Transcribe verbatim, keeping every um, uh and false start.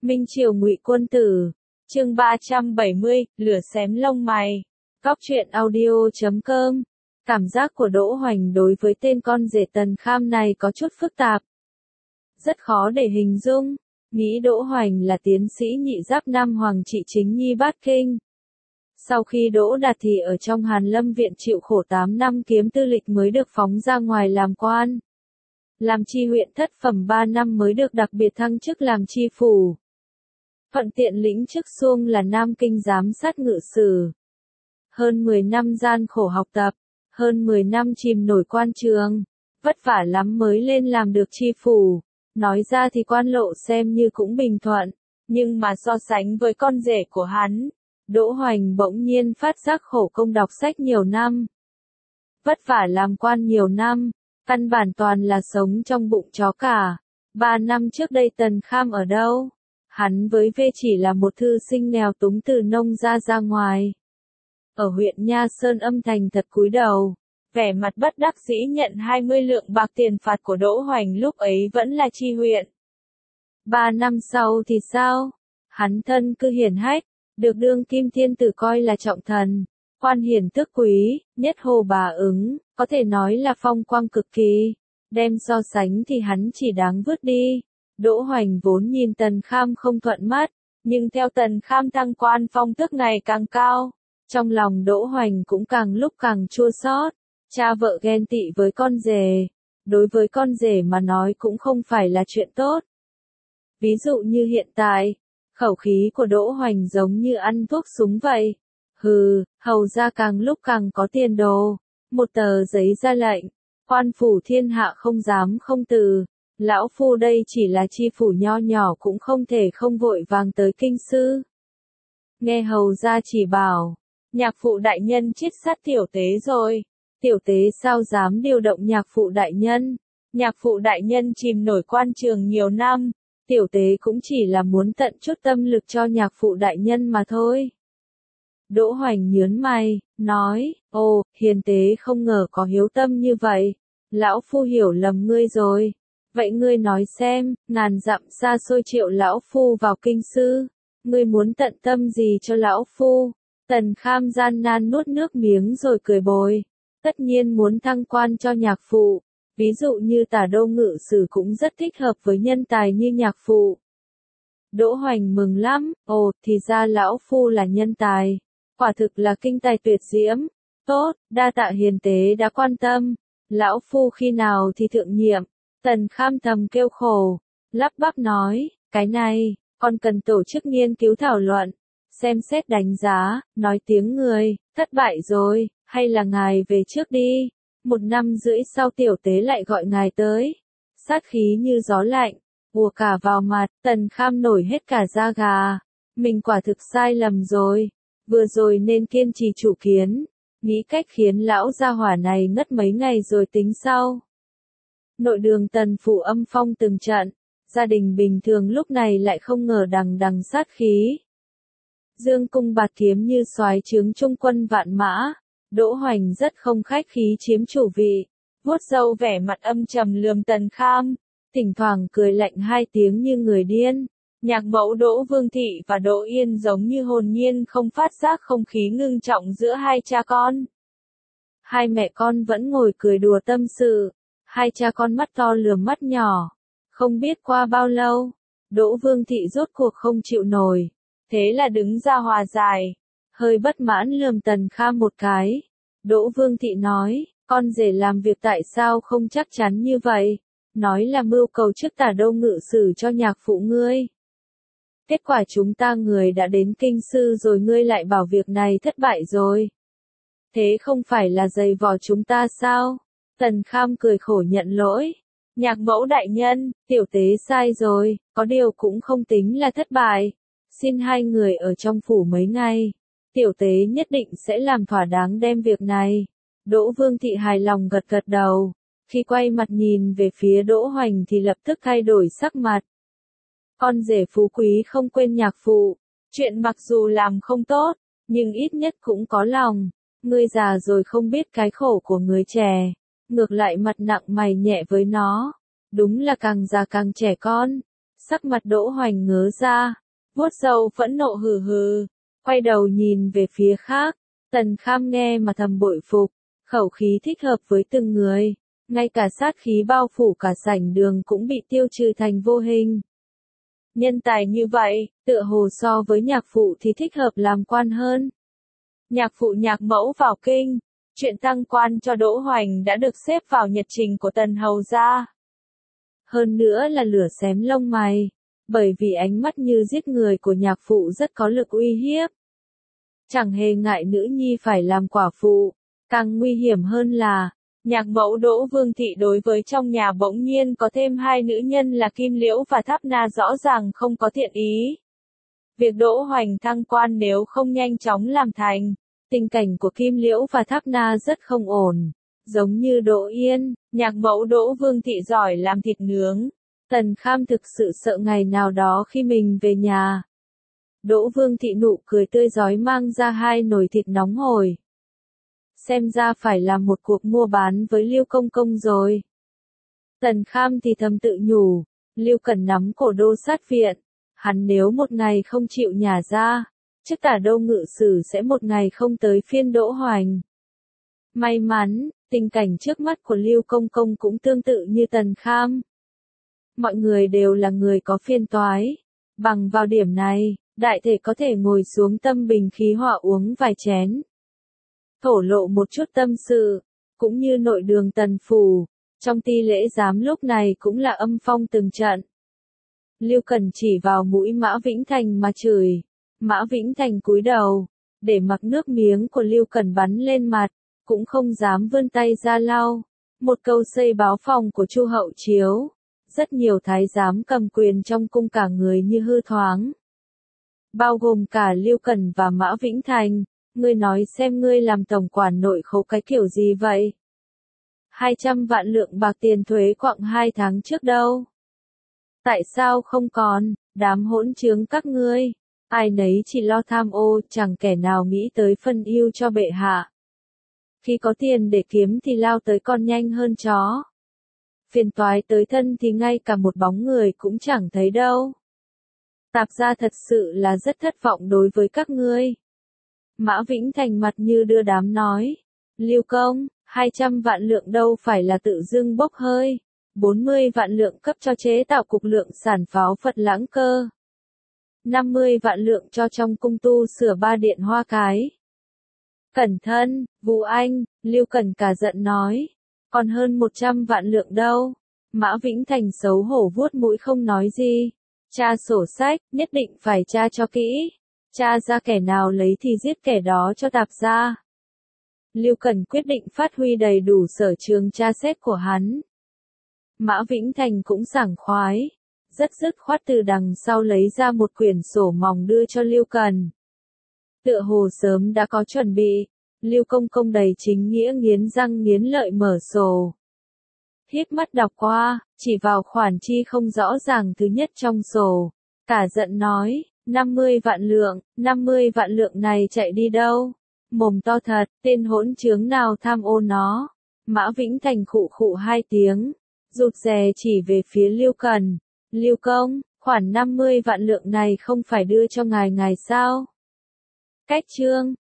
Minh Triều Ngụy Quân Tử, chương ba trăm bảy mươi, lửa xém lông mày. Góc truyện audio chấm com. Cảm giác của Đỗ Hoành đối với tên con rể Tần Kham này có chút phức tạp. Rất khó để hình dung, nghĩ Đỗ Hoành là tiến sĩ nhị giáp Nam Hoàng trị chính nhi bát kinh. Sau khi đỗ đạt thì ở trong Hàn Lâm Viện chịu khổ tám năm kiếm tư lịch mới được phóng ra ngoài làm quan. Làm tri huyện thất phẩm ba năm mới được đặc biệt thăng chức làm tri phủ. Thuận tiện lĩnh chức xuông là Nam Kinh giám sát ngự sử. Hơn mười năm gian khổ học tập, hơn mười năm chìm nổi quan trường, vất vả lắm mới lên làm được tri phủ. Nói ra thì quan lộ xem như cũng bình thuận, nhưng mà so sánh với con rể của hắn, Đỗ Hoành bỗng nhiên phát giác khổ công đọc sách nhiều năm. Vất vả làm quan nhiều năm, căn bản toàn là sống trong bụng chó cả. Ba năm trước đây Tần Kham ở đâu? Hắn với V chỉ là một thư sinh nghèo túng từ nông gia ra ngoài. Ở huyện Nha Sơn âm thành thật cúi đầu, vẻ mặt bất đắc dĩ nhận hai mươi lượng bạc tiền phạt của Đỗ Hoành lúc ấy vẫn là tri huyện. Ba năm sau thì sao? Hắn thân cư hiển hách, được đương kim thiên tử coi là trọng thần, quan hiển tước quý, nhất hồ bà ứng, có thể nói là phong quang cực kỳ. Đem so sánh thì hắn chỉ đáng vứt đi. Đỗ Hoành vốn nhìn Tần Kham không thuận mắt, nhưng theo Tần Kham thăng quan phong tước ngày càng cao, trong lòng Đỗ Hoành cũng càng lúc càng chua xót. Cha vợ ghen tị với con rể, đối với con rể mà nói cũng không phải là chuyện tốt. Ví dụ như hiện tại, khẩu khí của Đỗ Hoành giống như ăn thuốc súng vậy. Hừ, hầu ra càng lúc càng có tiền đồ. Một tờ giấy ra lệnh, quan phủ thiên hạ không dám không từ. Lão phu đây chỉ là chi phủ nho nhỏ cũng không thể không vội vàng tới kinh sư. Nghe hầu ra chỉ bảo, nhạc phụ đại nhân chết sát tiểu tế rồi. Tiểu tế sao dám điều động nhạc phụ đại nhân? Nhạc phụ đại nhân chìm nổi quan trường nhiều năm, tiểu tế cũng chỉ là muốn tận chút tâm lực cho nhạc phụ đại nhân mà thôi. Đỗ Hoành nhớn mày, nói, ồ, hiền tế không ngờ có hiếu tâm như vậy. Lão phu hiểu lầm ngươi rồi. Vậy ngươi nói xem, ngàn dặm xa xôi triệu lão phu vào kinh sư, ngươi muốn tận tâm gì cho lão phu? Tần Kham gian nan nuốt nước miếng rồi cười bồi. Tất nhiên muốn thăng quan cho nhạc phụ, ví dụ như Tả Đô ngự sử cũng rất thích hợp với nhân tài như nhạc phụ. Đỗ Hoành mừng lắm, ồ, thì ra lão phu là nhân tài, quả thực là kinh tài tuyệt diễm. Tốt, đa tạ hiền tế đã quan tâm, lão phu khi nào thì thượng nhiệm? Tần Kham thầm kêu khổ, lắp bắp nói, cái này, còn cần tổ chức nghiên cứu thảo luận, xem xét đánh giá, nói tiếng người, thất bại rồi. Hay là ngài về trước đi, một năm rưỡi sau tiểu tế lại gọi ngài tới. Sát khí như gió lạnh, ùa cả vào mặt, Tần Kham nổi hết cả da gà. Mình quả thực sai lầm rồi, vừa rồi nên kiên trì chủ kiến, nghĩ cách khiến lão gia hỏa này ngất mấy ngày rồi tính sau. Nội đường Tần phủ âm phong từng trận, gia đình bình thường lúc này lại không ngờ đằng đằng sát khí. Dương cung bạt kiếm như soái trướng trung quân vạn mã. Đỗ Hoành rất không khách khí chiếm chủ vị, vuốt râu vẻ mặt âm trầm lườm Tần Kham, thỉnh thoảng cười lạnh hai tiếng như người điên. Nhạc mẫu Đỗ Vương Thị và Đỗ Yên giống như hồn nhiên không phát giác không khí ngưng trọng giữa hai cha con. Hai mẹ con vẫn ngồi cười đùa tâm sự, hai cha con mắt to lườm mắt nhỏ. Không biết qua bao lâu, Đỗ Vương Thị rốt cuộc không chịu nổi, thế là đứng ra hòa giải. Hơi bất mãn lườm Tần Kham một cái. Đỗ Vương Thị nói, con rể làm việc tại sao không chắc chắn như vậy? Nói là mưu cầu chức Tả Đô ngự sử cho nhạc phụ ngươi. Kết quả chúng ta người đã đến kinh sư rồi ngươi lại bảo việc này thất bại rồi. Thế không phải là giày vò chúng ta sao? Tần Kham cười khổ nhận lỗi. Nhạc mẫu đại nhân, tiểu tế sai rồi, có điều cũng không tính là thất bại. Xin hai người ở trong phủ mấy ngày. Tiểu tế nhất định sẽ làm thỏa đáng đem việc này. Đỗ Vương Thị hài lòng gật gật đầu. Khi quay mặt nhìn về phía Đỗ Hoành thì lập tức thay đổi sắc mặt. Con rể phú quý không quên nhạc phụ. Chuyện mặc dù làm không tốt, nhưng ít nhất cũng có lòng. Ngươi già rồi không biết cái khổ của người trẻ. Ngược lại mặt nặng mày nhẹ với nó. Đúng là càng già càng trẻ con. Sắc mặt Đỗ Hoành ngớ ra, vuốt râu phẫn nộ hừ hừ, quay đầu nhìn về phía khác. Tần Kham nghe mà thầm bội phục, khẩu khí thích hợp với từng người, ngay cả sát khí bao phủ cả sảnh đường cũng bị tiêu trừ thành vô hình. Nhân tài như vậy, tựa hồ so với nhạc phụ thì thích hợp làm quan hơn. Nhạc phụ nhạc mẫu vào kinh, chuyện thăng quan cho Đỗ Hoành đã được xếp vào nhật trình của Tần hầu gia. Hơn nữa là lửa xém lông mày, bởi vì ánh mắt như giết người của nhạc phụ rất có lực uy hiếp. Chẳng hề ngại nữ nhi phải làm quả phụ, càng nguy hiểm hơn là, nhạc mẫu Đỗ Vương Thị đối với trong nhà bỗng nhiên có thêm hai nữ nhân là Kim Liễu và Tháp Na rõ ràng không có thiện ý. Việc Đỗ Hoành thăng quan nếu không nhanh chóng làm thành, tình cảnh của Kim Liễu và Tháp Na rất không ổn. Giống như Đỗ Yên, nhạc mẫu Đỗ Vương Thị giỏi làm thịt nướng. Tần Kham thực sự sợ ngày nào đó khi mình về nhà. Đỗ Vương Thị nụ cười tươi rói mang ra hai nồi thịt nóng hổi. Xem ra phải làm một cuộc mua bán với Lưu Công Công rồi. Tần Kham thì thầm tự nhủ, Lưu Cần nắm cổ đô sát viện. Hắn nếu một ngày không chịu nhả ra, chắc Tả Đô Ngự Sử sẽ một ngày không tới phiên Đỗ Hoành. May mắn, tình cảnh trước mắt của Lưu Công Công cũng tương tự như Tần Kham. Mọi người đều là người có phiên toái. Bằng vào điểm này, đại thể có thể ngồi xuống tâm bình khí hòa uống vài chén. Thổ lộ một chút tâm sự, cũng như nội đường Tần Phủ, trong ti lễ giám lúc này cũng là âm phong từng trận. Lưu Cần chỉ vào mũi Mã Vĩnh Thành mà chửi. Mã Vĩnh Thành cúi đầu, để mặc nước miếng của Lưu Cần bắn lên mặt, cũng không dám vươn tay ra lau. Một câu xây báo phòng của Chu Hậu Chiếu, rất nhiều thái giám cầm quyền trong cung cả người như hư thoáng. Bao gồm cả Lưu Cần và Mã Vĩnh Thành, ngươi nói xem ngươi làm tổng quản nội khố cái kiểu gì vậy? hai trăm vạn lượng bạc tiền thuế quặng hai tháng trước đâu? Tại sao không còn, đám hỗn trướng các ngươi? Ai nấy chỉ lo tham ô, chẳng kẻ nào nghĩ tới phân ưu cho bệ hạ. Khi có tiền để kiếm thì lao tới con nhanh hơn chó. Phiền toái tới thân thì ngay cả một bóng người cũng chẳng thấy đâu. Tạp gia thật sự là rất thất vọng đối với các ngươi. Mã Vĩnh Thành mặt như đưa đám nói. Lưu Công, hai trăm vạn lượng đâu phải là tự dưng bốc hơi. bốn mươi vạn lượng cấp cho chế tạo cục lượng sản pháo Phật Lãng Cơ. năm mươi vạn lượng cho trong cung tu sửa ba điện Hoa Cái. Cẩn thân, Vũ Anh, Lưu Cần cả giận nói. Còn hơn một trăm vạn lượng đâu. Mã Vĩnh Thành xấu hổ vuốt mũi không nói gì. Tra sổ sách, nhất định phải tra cho kỹ. Tra ra kẻ nào lấy thì giết kẻ đó cho tạp gia. Lưu Cần quyết định phát huy đầy đủ sở trường tra xét của hắn. Mã Vĩnh Thành cũng sảng khoái. Rất dứt khoát từ đằng sau lấy ra một quyển sổ mỏng đưa cho Lưu Cần. Tựa hồ sớm đã có chuẩn bị. Lưu Công Công đầy chính nghĩa nghiến răng nghiến lợi mở sổ. Híp mắt đọc qua, chỉ vào khoản chi không rõ ràng thứ nhất trong sổ. Cả giận nói, năm mươi vạn lượng, năm mươi vạn lượng này chạy đi đâu? Mồm to thật, tên hỗn trướng nào tham ô nó? Mã Vĩnh Thành khụ khụ hai tiếng, rụt rè chỉ về phía Lưu Cần. Lưu Công, khoản năm mươi vạn lượng này không phải đưa cho ngài ngài sao? Cách chương